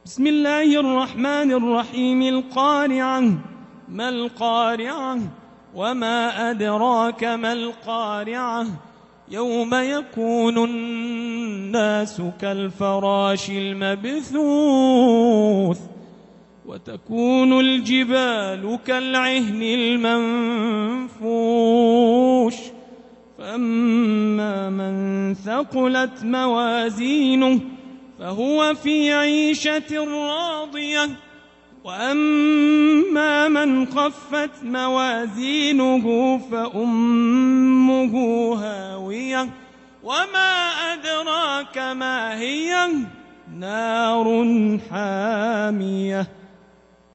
بسم الله الرحمن الرحيم. القارعة. ما القارعة؟ وما أدراك ما القارعة؟ يوم يكون الناس كالفراش المبثوث وتكون الجبال كالعهن المنفوش فأما من ثقلت موازينه فهو في عيشة راضية وأما من خفت موازينه فأمه هاوية وما أدراك ما هي؟ نار حامية.